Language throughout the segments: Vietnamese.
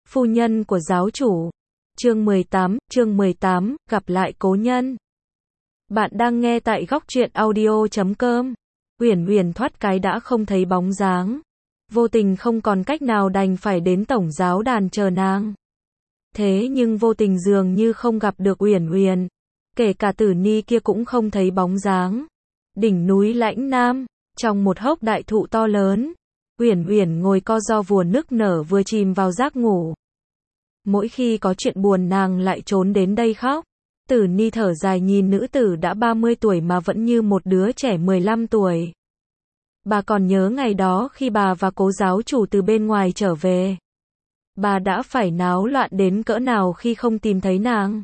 Phu nhân của giáo chủ. Chương 18, gặp lại cố nhân. Bạn đang nghe tại góc truyện audio.com. Uyển Uyển thoát cái đã không thấy bóng dáng. Vô Tình không còn cách nào đành phải đến tổng giáo đàn chờ nàng. Thế nhưng Vô Tình dường như không gặp được Uyển Uyển. Kể cả Tử Ni kia cũng không thấy bóng dáng. Đỉnh núi Lãnh Nam, trong một hốc đại thụ to lớn, Uyển Uyển ngồi co ro vừa nức nở vừa chìm vào giấc ngủ. Mỗi khi có chuyện buồn nàng lại trốn đến đây khóc. Tử Ni thở dài nhìn nữ tử đã 30 tuổi mà vẫn như một đứa trẻ 15 tuổi. Bà còn nhớ ngày đó khi bà và cố giáo chủ từ bên ngoài trở về. Bà đã phải náo loạn đến cỡ nào khi không tìm thấy nàng.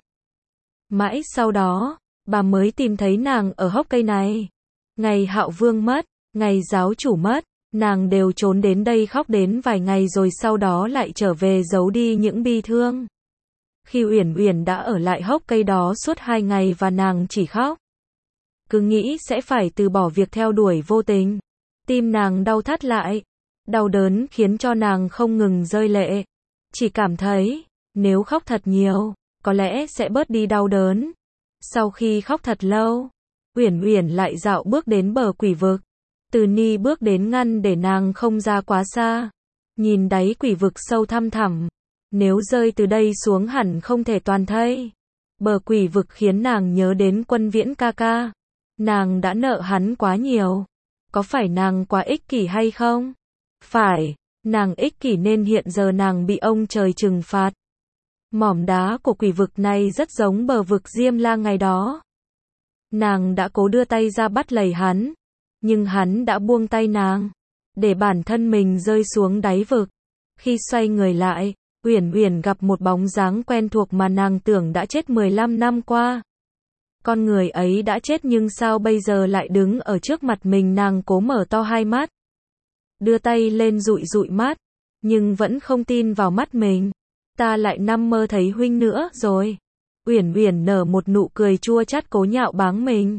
Mãi sau đó, bà mới tìm thấy nàng ở hốc cây này. Ngày Hạo Vương mất, ngày giáo chủ mất, nàng đều trốn đến đây khóc đến vài ngày rồi sau đó lại trở về giấu đi những bi thương. Khi Uyển Uyển đã ở lại hốc cây đó suốt 2 ngày và nàng chỉ khóc. Cứ nghĩ sẽ phải từ bỏ việc theo đuổi Vô Tình. Tim nàng đau thắt lại. Đau đớn khiến cho nàng không ngừng rơi lệ. Chỉ cảm thấy, nếu khóc thật nhiều, có lẽ sẽ bớt đi đau đớn. Sau khi khóc thật lâu, Uyển Uyển lại dạo bước đến bờ quỷ vực. Từ Ni bước đến ngăn để nàng không ra quá xa. Nhìn đáy quỷ vực sâu thăm thẳm. Nếu rơi từ đây xuống hẳn không thể toàn thây. Bờ quỷ vực khiến nàng nhớ đến Quân Viễn ca ca. Nàng đã nợ hắn quá nhiều. Có phải nàng quá ích kỷ hay không? Phải, nàng ích kỷ nên hiện giờ nàng bị ông trời trừng phạt. Mỏm đá của quỷ vực này rất giống bờ vực Diêm La ngày đó. Nàng đã cố đưa tay ra bắt lấy hắn. Nhưng hắn đã buông tay nàng. Để bản thân mình rơi xuống đáy vực. Khi xoay người lại, Uyển Uyển gặp một bóng dáng quen thuộc mà nàng tưởng đã chết 15 năm qua. Con người ấy đã chết nhưng sao bây giờ lại đứng ở trước mặt mình, nàng cố mở to hai mắt. Đưa tay lên dụi dụi mắt, nhưng vẫn không tin vào mắt mình. Ta lại nằm mơ thấy huynh nữa rồi. Uyển Uyển nở một nụ cười chua chát cố nhạo báng mình.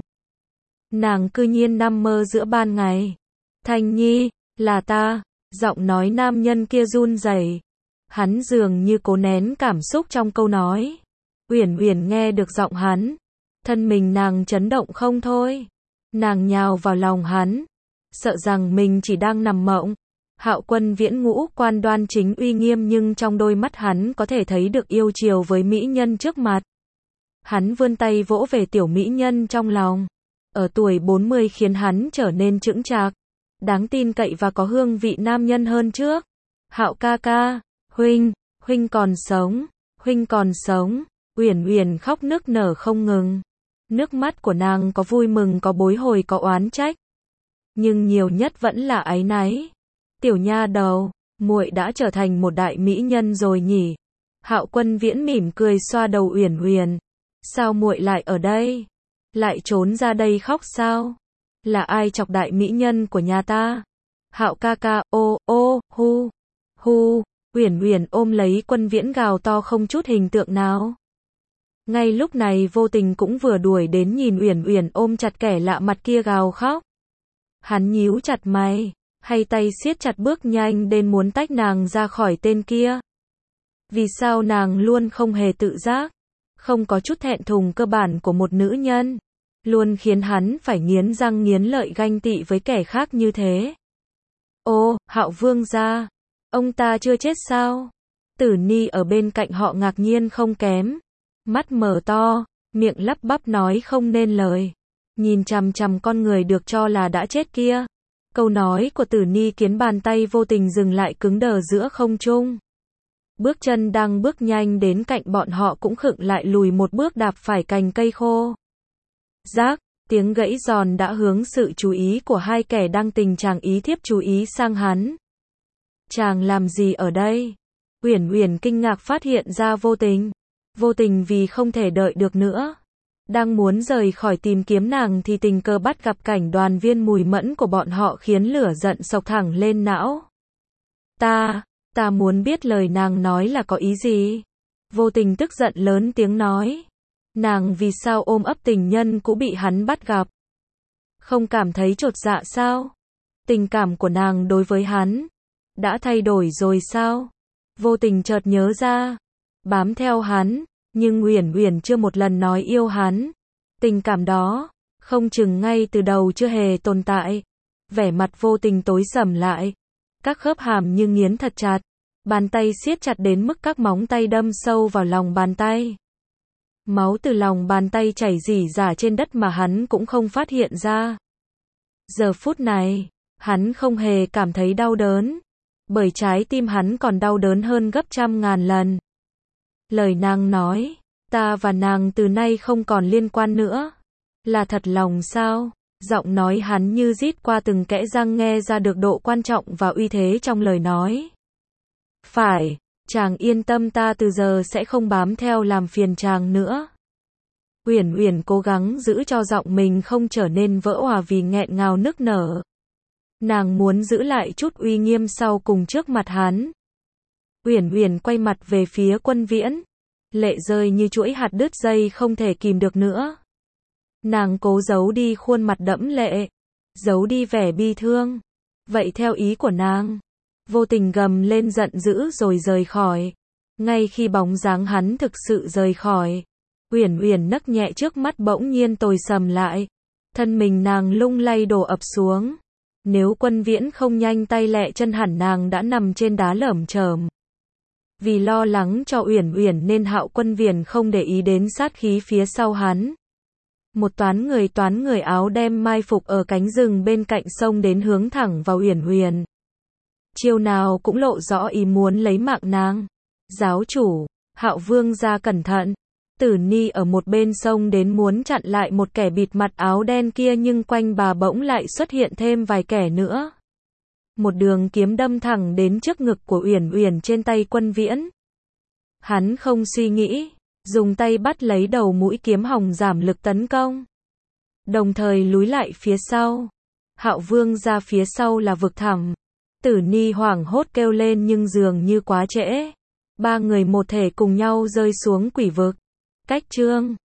Nàng cư nhiên nằm mơ giữa ban ngày. Thanh Nhi, là ta. Giọng nói nam nhân kia run rẩy. Hắn dường như cố nén cảm xúc trong câu nói. Uyển Uyển nghe được giọng hắn. Thân mình nàng chấn động không thôi. Nàng nhào vào lòng hắn. Sợ rằng mình chỉ đang nằm mộng. Hạo Quân Viễn ngũ quan đoan chính uy nghiêm nhưng trong đôi mắt hắn có thể thấy được yêu chiều với mỹ nhân trước mặt. Hắn vươn tay vỗ về tiểu mỹ nhân trong lòng. Ở tuổi 40 khiến hắn trở nên chững chạc, đáng tin cậy và có hương vị nam nhân hơn trước. Hạo ca ca, huynh còn sống, huynh còn sống. Uyển Uyển khóc nức nở không ngừng. Nước mắt của nàng có vui mừng, có bối hồi, có oán trách. Nhưng nhiều nhất vẫn là áy náy. Tiểu nha đầu, muội đã trở thành một đại mỹ nhân rồi nhỉ? Hạo Quân Viễn mỉm cười xoa đầu Uyển Uyển. Sao muội lại ở đây? Lại trốn ra đây khóc sao? Là ai chọc đại mỹ nhân của nhà ta? Hạo ca ca, hu. Uyển Uyển ôm lấy Quân Viễn gào to không chút hình tượng nào. Ngay lúc này Vô Tình cũng vừa đuổi đến nhìn Uyển Uyển ôm chặt kẻ lạ mặt kia gào khóc. Hắn nhíu chặt mày, hay tay siết chặt bước nhanh đến muốn tách nàng ra khỏi tên kia. Vì sao nàng luôn không hề tự giác, không có chút thẹn thùng cơ bản của một nữ nhân, luôn khiến hắn phải nghiến răng nghiến lợi ganh tị với kẻ khác như thế. Ô, Hạo Vương gia, ông ta chưa chết sao? Tử Ni ở bên cạnh họ ngạc nhiên không kém. Mắt mở to, miệng lắp bắp nói không nên lời. Nhìn chằm chằm con người được cho là đã chết kia. Câu nói của Tử Ni khiến bàn tay Vô Tình dừng lại cứng đờ giữa không trung. Bước chân đang bước nhanh đến cạnh bọn họ cũng khựng lại lùi một bước đạp phải cành cây khô. Rác, tiếng gãy giòn đã hướng sự chú ý của hai kẻ đang tình trạng ý thiếp chú ý sang hắn. Chàng làm gì ở đây? Uyển Uyển kinh ngạc phát hiện ra Vô Tình. Vô Tình vì không thể đợi được nữa. Đang muốn rời khỏi tìm kiếm nàng thì tình cờ bắt gặp cảnh Đoàn Viên mùi mẫn của bọn họ khiến lửa giận xộc thẳng lên não. Ta muốn biết lời nàng nói là có ý gì? Vô Tình tức giận lớn tiếng nói. Nàng vì sao ôm ấp tình nhân cũ bị hắn bắt gặp? Không cảm thấy chột dạ sao? Tình cảm của nàng đối với hắn đã thay đổi rồi sao? Vô tình chợt nhớ ra, bám theo hắn, nhưng Uyển Uyển chưa một lần nói yêu hắn. Tình cảm đó, không chừng ngay từ đầu chưa hề tồn tại. Vẻ mặt vô tình tối sầm lại, các khớp hàm như nghiến thật chặt, bàn tay siết chặt đến mức các móng tay đâm sâu vào lòng bàn tay. Máu từ lòng bàn tay chảy rỉ rả trên đất mà hắn cũng không phát hiện ra. Giờ phút này, hắn không hề cảm thấy đau đớn, bởi trái tim hắn còn đau đớn hơn gấp trăm ngàn lần. Lời nàng nói, ta và nàng từ nay không còn liên quan nữa. Là thật lòng sao? Giọng nói hắn như rít qua từng kẽ răng, nghe ra được độ quan trọng và uy thế trong lời nói. Phải, chàng yên tâm, ta từ giờ sẽ không bám theo làm phiền chàng nữa. Uyển Uyển cố gắng giữ cho giọng mình không trở nên vỡ òa vì nghẹn ngào nức nở. Nàng muốn giữ lại chút uy nghiêm sau cùng trước mặt hắn. Uyển Uyển quay mặt về phía Quân Viễn, lệ rơi như chuỗi hạt đứt dây không thể kìm được nữa. Nàng cố giấu đi khuôn mặt đẫm lệ, giấu đi vẻ bi thương. Vậy theo ý của nàng. Vô tình gầm lên giận dữ rồi rời khỏi. Ngay khi bóng dáng hắn thực sự rời khỏi, Uyển Uyển nấc nhẹ, trước mắt bỗng nhiên tối sầm lại. Thân mình nàng lung lay đổ ập xuống. Nếu Quân Viễn không nhanh tay lẹ chân hẳn nàng đã nằm trên đá lởm chởm. Vì lo lắng cho Uyển Uyển nên Hạo Quân Viễn không để ý đến sát khí phía sau hắn. Một toán người áo đen mai phục ở cánh rừng bên cạnh sông đến hướng thẳng vào Uyển Uyển. Chiều nào cũng lộ rõ ý muốn lấy mạng nàng. Giáo chủ, Hạo Vương gia cẩn thận. Tử Ni ở một bên sông đến muốn chặn lại một kẻ bịt mặt áo đen kia, nhưng quanh bà bỗng lại xuất hiện thêm vài kẻ nữa. Một đường kiếm đâm thẳng đến trước ngực của Uyển Uyển trên tay Quân Viễn. Hắn không suy nghĩ, dùng tay bắt lấy đầu mũi kiếm hòng giảm lực tấn công, đồng thời lùi lại phía sau. Hạo Vương ra phía sau là vực thẳm. Tử Ni hoảng hốt kêu lên nhưng dường như quá trễ. Ba người một thể cùng nhau rơi xuống quỷ vực. Cách chương